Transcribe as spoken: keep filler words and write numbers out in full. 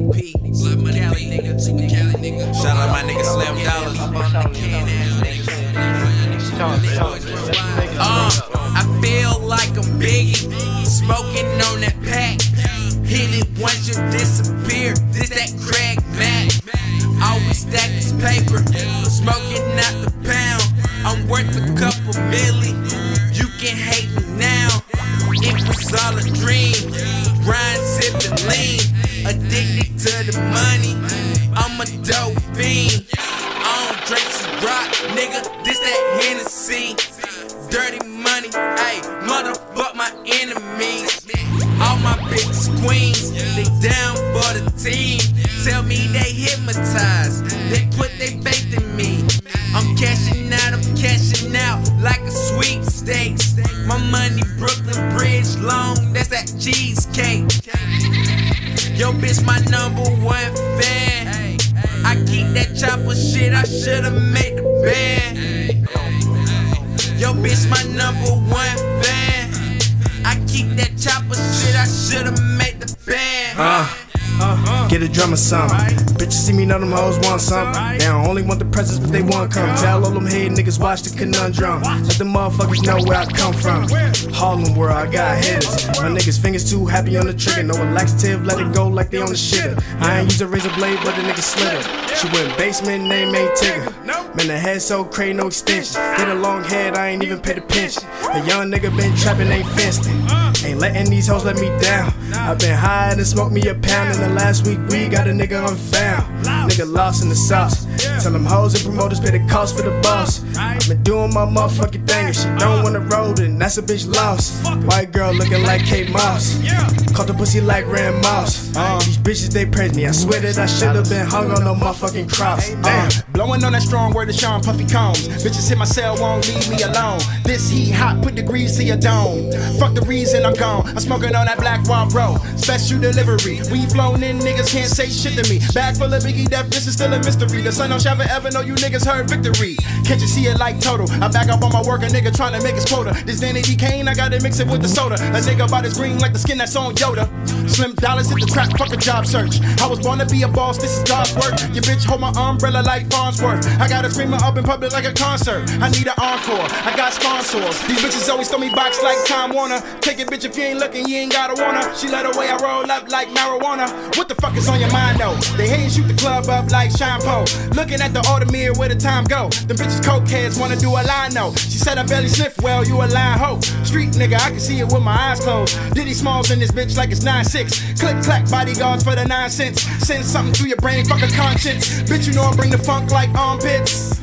P, Blood Money P, Super Cali nigga. Shout out my nigga Slam Dollars. Uh, I feel like I'm Biggie, smoking on that pack. Hit it once you disappear. This that crack Mac. Always stack this paper, smoking out the pound. I'm worth a couple milli. You can hate me now. It was all a dream. Grind, sipping lean, addicted to the money. I'm a dope fiend. I don't drink some rock, nigga. This that Hennessy. Dirty money, ayy. Motherfuck my enemies. All my bitches queens, they down for the team. Tell me they hypnotized, they put their faith in me. I'm cashing out, I'm cashing out like a sweepstakes. My money Brooklyn Bridge long, that's that cheesecake. Yo bitch my number one fan. I keep that chopper shit, I should've made the band. Yo bitch my number one fan. I keep that chopper shit, I should've made the band. Uh. Uh, get a drum or something. Bitches see me, none of them hoes want something. They don't only want the presents, but they want come. Tell all them head niggas watch the conundrum. Let the motherfuckers know where I come from. Harlem where I got hitters. My niggas fingers too happy on the trigger. No laxative, let it go like they on the shitter. I ain't use a razor blade, but the nigga slid her. She went basement, name ain't Tigger. Man, the head so crazy, no extensions. Get a long head, I ain't even paid a pension. A young nigga been trapping, ain't fenced it. Ain't letting these hoes let me down. I been high and smoked me a pound. In the last week we got a nigga unfound. Nigga lost in the sauce. Tell them hoes and promoters pay the cost for the boss. I been doing my motherfucking thing. If she don't wanna roll, then that's a bitch lost. White girl looking like Kate Moss. Caught the pussy like Rand Moss. Uh, these bitches they praise me. I swear that I should've been hung on no motherfucking cross. Uh, blowing on that strong word of Sean Puffy Combs. Bitches hit my cell, won't leave me alone. This heat hot, put degrees to your dome. Fuck the reason I'm gone. I'm smoking on that Black Rob Road. Special delivery. We flown in, niggas can't say shit to me. Bag full of Biggie Death, this is still a mystery. The sun don't shine forever, know you niggas heard victory. Can't you see it like total? I back up on my work, a nigga trying to make his quota. This Danny D. Kane, I gotta mix it with the soda. A nigga about his green like the skin that's on Yoda. Slim dollars hit the trap, fuck a job search. I was born to be a boss, this is God's work. Your bitch hold my umbrella like Farnsworth. I got a screamer up in public like a concert. I need an encore, I got sponsors. These bitches always throw me box like Time Warner. Take it bitch if you ain't looking, you ain't gotta wanna. She let her way I roll up like marijuana. What the fuck is on your mind though? They hate and shoot the club up like shampoo. Looking at the Audemars, where the time go? Them bitches coke heads wanna do a line though. She said I barely sniff well, you a lying hoe. Street nigga, I can see it with my eyes closed. Diddy Smalls in this bitch like it's nine six. Click clack bodyguards for the nine cents. Send something through your brain, fuck a conscience. Bitch you know I bring the funk like armpits.